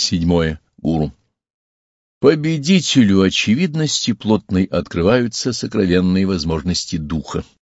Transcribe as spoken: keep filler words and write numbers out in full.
Седьмое. Гуру. Победителю очевидности плотной открываются сокровенные возможности духа.